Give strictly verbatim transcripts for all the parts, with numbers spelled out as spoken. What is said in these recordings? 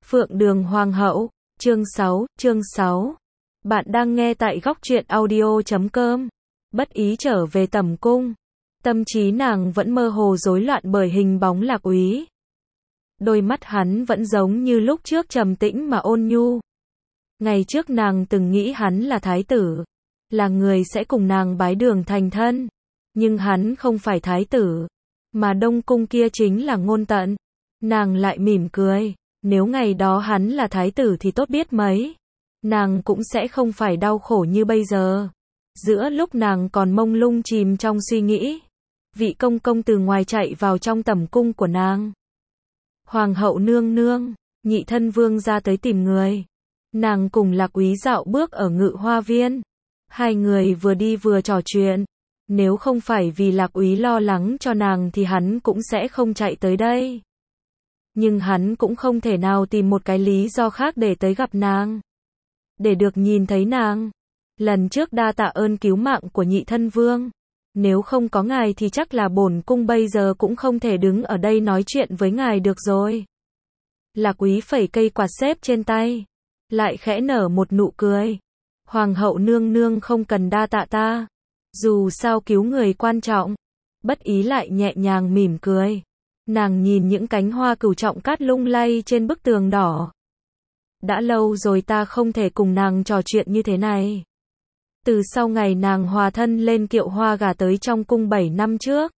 Phượng Đường Hoàng hậu, chương sáu, chương sáu. Bạn đang nghe tại góc truyện audio chấm com. Bất ý trở về tẩm cung. Tâm trí nàng vẫn mơ hồ rối loạn bởi hình bóng Lạc Úy. Đôi mắt hắn vẫn giống như lúc trước trầm tĩnh mà ôn nhu. Ngày trước nàng từng nghĩ hắn là thái tử, là người sẽ cùng nàng bái đường thành thân. Nhưng hắn không phải thái tử, mà đông cung kia chính là Ngôn Tận. Nàng lại mỉm cười, nếu ngày đó hắn là thái tử thì tốt biết mấy. Nàng cũng sẽ không phải đau khổ như bây giờ. Giữa lúc nàng còn mông lung chìm trong suy nghĩ, vị công công từ ngoài chạy vào trong tẩm cung của nàng. Hoàng hậu nương nương, nhị thân vương ra tới tìm người. Nàng cùng Lạc Úy dạo bước ở Ngự Hoa Viên. Hai người vừa đi vừa trò chuyện. Nếu không phải vì Lạc Úy lo lắng cho nàng thì hắn cũng sẽ không chạy tới đây. Nhưng hắn cũng không thể nào tìm một cái lý do khác để tới gặp nàng. Để được nhìn thấy nàng. Lần trước đa tạ ơn cứu mạng của nhị thân vương. Nếu không có ngài thì chắc là bổn cung bây giờ cũng không thể đứng ở đây nói chuyện với ngài được rồi. Lạc Úy phẩy cây quạt xếp trên tay. Lại khẽ nở một nụ cười. Hoàng hậu nương nương không cần đa tạ ta. Dù sao cứu người quan trọng. Bất ý lại nhẹ nhàng mỉm cười. Nàng nhìn những cánh hoa cửu trọng cát lung lay trên bức tường đỏ. Đã lâu rồi ta không thể cùng nàng trò chuyện như thế này. Từ sau ngày nàng hòa thân lên kiệu hoa gả tới trong cung bảy năm trước.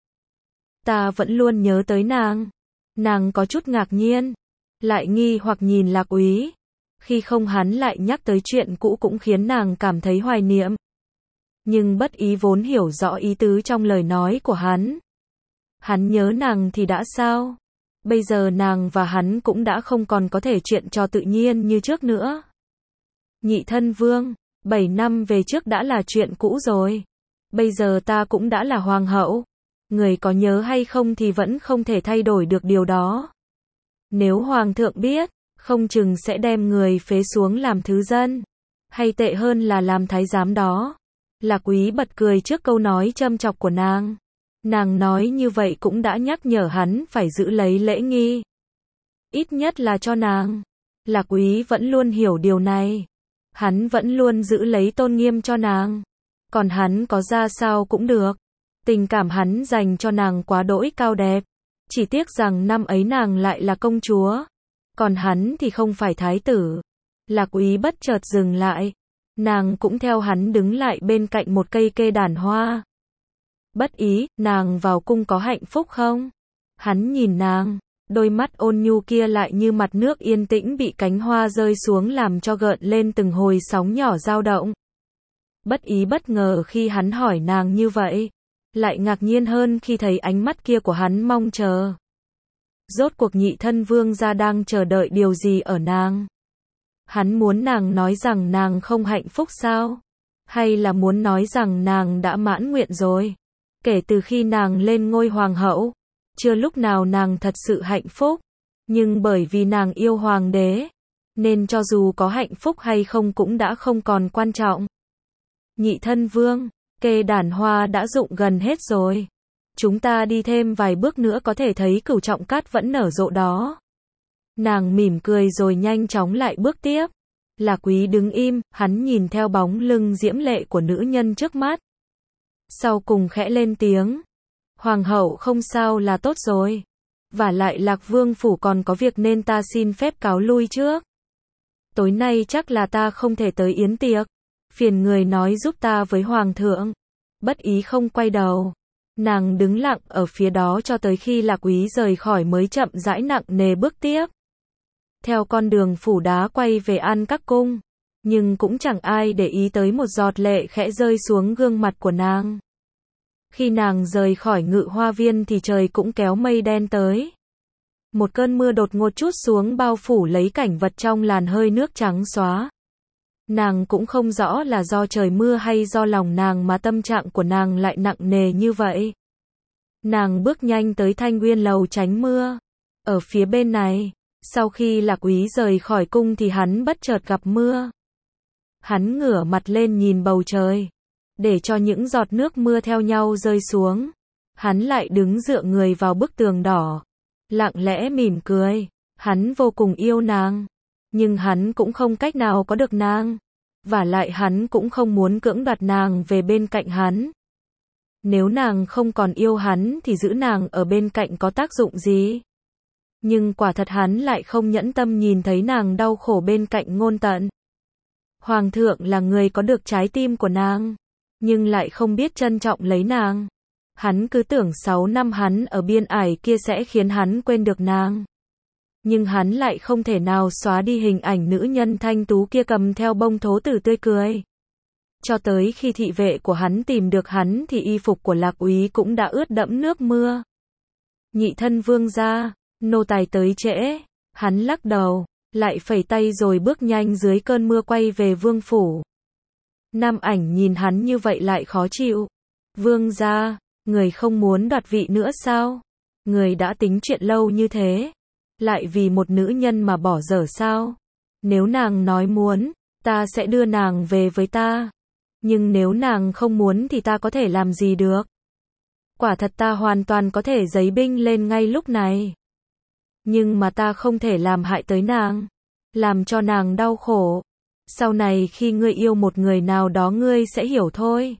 Ta vẫn luôn nhớ tới nàng. Nàng có chút ngạc nhiên. Lại nghi hoặc nhìn Lạc Úy. Khi không hắn lại nhắc tới chuyện cũ cũng khiến nàng cảm thấy hoài niệm. Nhưng bất ý vốn hiểu rõ ý tứ trong lời nói của hắn. Hắn nhớ nàng thì đã sao? Bây giờ nàng và hắn cũng đã không còn có thể chuyện trò tự nhiên như trước nữa. Nhị thân vương, bảy năm về trước đã là chuyện cũ rồi. Bây giờ ta cũng đã là hoàng hậu. Người có nhớ hay không thì vẫn không thể thay đổi được điều đó. Nếu hoàng thượng biết, không chừng sẽ đem người phế xuống làm thứ dân. Hay tệ hơn là làm thái giám đó. Lạc Úy bật cười trước câu nói châm chọc của nàng. Nàng nói như vậy cũng đã nhắc nhở hắn phải giữ lấy lễ nghi. Ít nhất là cho nàng. Lạc Úy vẫn luôn hiểu điều này. Hắn vẫn luôn giữ lấy tôn nghiêm cho nàng. Còn hắn có ra sao cũng được. Tình cảm hắn dành cho nàng quá đỗi cao đẹp. Chỉ tiếc rằng năm ấy nàng lại là công chúa. Còn hắn thì không phải thái tử. Lạc Úy bất chợt dừng lại. Nàng cũng theo hắn đứng lại bên cạnh một cây kê đàn hoa. Bất ý, nàng vào cung có hạnh phúc không? Hắn nhìn nàng, đôi mắt ôn nhu kia lại như mặt nước yên tĩnh bị cánh hoa rơi xuống làm cho gợn lên từng hồi sóng nhỏ dao động. Bất ý bất ngờ khi hắn hỏi nàng như vậy, lại ngạc nhiên hơn khi thấy ánh mắt kia của hắn mong chờ. Rốt cuộc nhị thân vương gia đang chờ đợi điều gì ở nàng? Hắn muốn nàng nói rằng nàng không hạnh phúc sao? Hay là muốn nói rằng nàng đã mãn nguyện rồi? Kể từ khi nàng lên ngôi hoàng hậu, chưa lúc nào nàng thật sự hạnh phúc. Nhưng bởi vì nàng yêu hoàng đế, nên cho dù có hạnh phúc hay không cũng đã không còn quan trọng. Nhị thân vương, kê đàn hoa đã rụng gần hết rồi. Chúng ta đi thêm vài bước nữa có thể thấy cửu trọng cát vẫn nở rộ đó. Nàng mỉm cười rồi nhanh chóng lại bước tiếp. Lạc Úy đứng im, hắn nhìn theo bóng lưng diễm lệ của nữ nhân trước mắt. Sau cùng khẽ lên tiếng. Hoàng hậu không sao là tốt rồi. Vả lại Lạc Vương phủ còn có việc nên ta xin phép cáo lui trước. Tối nay chắc là ta không thể tới yến tiệc. Phiền người nói giúp ta với hoàng thượng. Bất ý không quay đầu. Nàng đứng lặng ở phía đó cho tới khi Lạc Úy rời khỏi mới chậm rãi nặng nề bước tiếp. Theo con đường phủ đá quay về An Các cung. Nhưng cũng chẳng ai để ý tới một giọt lệ khẽ rơi xuống gương mặt của nàng. Khi nàng rời khỏi Ngự Hoa Viên thì trời cũng kéo mây đen tới. Một cơn mưa đột ngột trút xuống bao phủ lấy cảnh vật trong làn hơi nước trắng xóa. Nàng cũng không rõ là do trời mưa hay do lòng nàng mà tâm trạng của nàng lại nặng nề như vậy. Nàng bước nhanh tới Thanh Uyên lầu tránh mưa. Ở phía bên này, sau khi Lạc Úy rời khỏi cung thì hắn bất chợt gặp mưa. Hắn ngửa mặt lên nhìn bầu trời, để cho những giọt nước mưa theo nhau rơi xuống. Hắn lại đứng dựa người vào bức tường đỏ, lặng lẽ mỉm cười. Hắn vô cùng yêu nàng. Nhưng hắn cũng không cách nào có được nàng. Vả lại hắn cũng không muốn cưỡng đoạt nàng về bên cạnh hắn. Nếu nàng không còn yêu hắn thì giữ nàng ở bên cạnh có tác dụng gì? Nhưng quả thật hắn lại không nhẫn tâm nhìn thấy nàng đau khổ bên cạnh Ngôn Tận. Hoàng thượng là người có được trái tim của nàng, nhưng lại không biết trân trọng lấy nàng. Hắn cứ tưởng sáu năm hắn ở biên ải kia sẽ khiến hắn quên được nàng. Nhưng hắn lại không thể nào xóa đi hình ảnh nữ nhân thanh tú kia cầm theo bông thố tử tươi cười. Cho tới khi thị vệ của hắn tìm được hắn thì y phục của Lạc Úy cũng đã ướt đẫm nước mưa. Nhị thân vương gia, nô tài tới trễ. Hắn lắc đầu, lại phẩy tay rồi bước nhanh dưới cơn mưa quay về vương phủ. Nam Ảnh nhìn hắn như vậy lại khó chịu. Vương gia, người không muốn đoạt vị nữa sao? Người đã tính chuyện lâu như thế, lại vì một nữ nhân mà bỏ dở sao? Nếu nàng nói muốn, ta sẽ đưa nàng về với ta. Nhưng nếu nàng không muốn thì ta có thể làm gì được? Quả thật ta hoàn toàn có thể giấy binh lên ngay lúc này. Nhưng mà ta không thể làm hại tới nàng, làm cho nàng đau khổ. Sau này khi ngươi yêu một người nào đó ngươi sẽ hiểu thôi.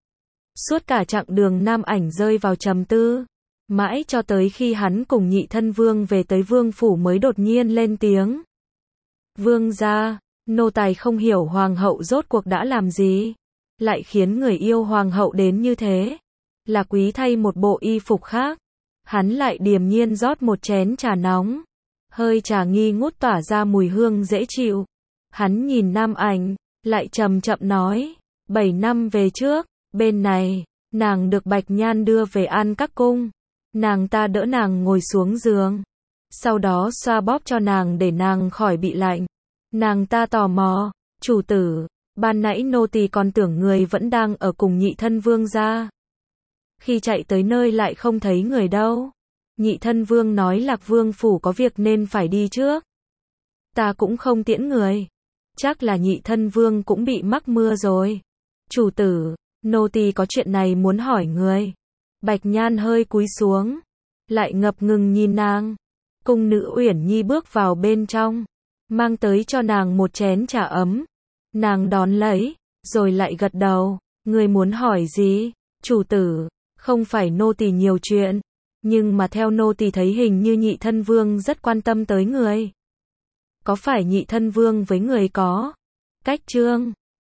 Suốt cả chặng đường Nam Ảnh rơi vào trầm tư. Mãi cho tới khi hắn cùng nhị thân vương về tới vương phủ mới đột nhiên lên tiếng. Vương gia, nô tài không hiểu hoàng hậu rốt cuộc đã làm gì, lại khiến người yêu hoàng hậu đến như thế. Lạc Úy thay một bộ y phục khác. Hắn lại điềm nhiên rót một chén trà nóng. Hơi trà nghi ngút tỏa ra mùi hương dễ chịu. Hắn nhìn Nam Ảnh, lại chậm chậm nói. Bảy năm về trước, bên này, nàng được Bạch Nhan đưa về An Các Cung. Nàng ta đỡ nàng ngồi xuống giường. Sau đó xoa bóp cho nàng để nàng khỏi bị lạnh. Nàng ta tò mò. Chủ tử, ban nãy nô tỳ còn tưởng người vẫn đang ở cùng nhị thân vương gia. Khi chạy tới nơi lại không thấy người đâu. Nhị thân vương nói Lạc Vương phủ có việc nên phải đi trước. Ta cũng không tiễn người. Chắc là nhị thân vương cũng bị mắc mưa rồi. Chủ tử, nô tỳ có chuyện này muốn hỏi người. Bạch Nhan hơi cúi xuống, lại ngập ngừng nhìn nàng. Cung nữ Uyển Nhi bước vào bên trong, mang tới cho nàng một chén trà ấm. Nàng đón lấy, rồi lại gật đầu. Người muốn hỏi gì? Chủ tử, không phải nô tỳ nhiều chuyện, nhưng mà theo nô tỳ thấy hình như nhị thân vương rất quan tâm tới người. Có phải nhị thân vương với người có cách trương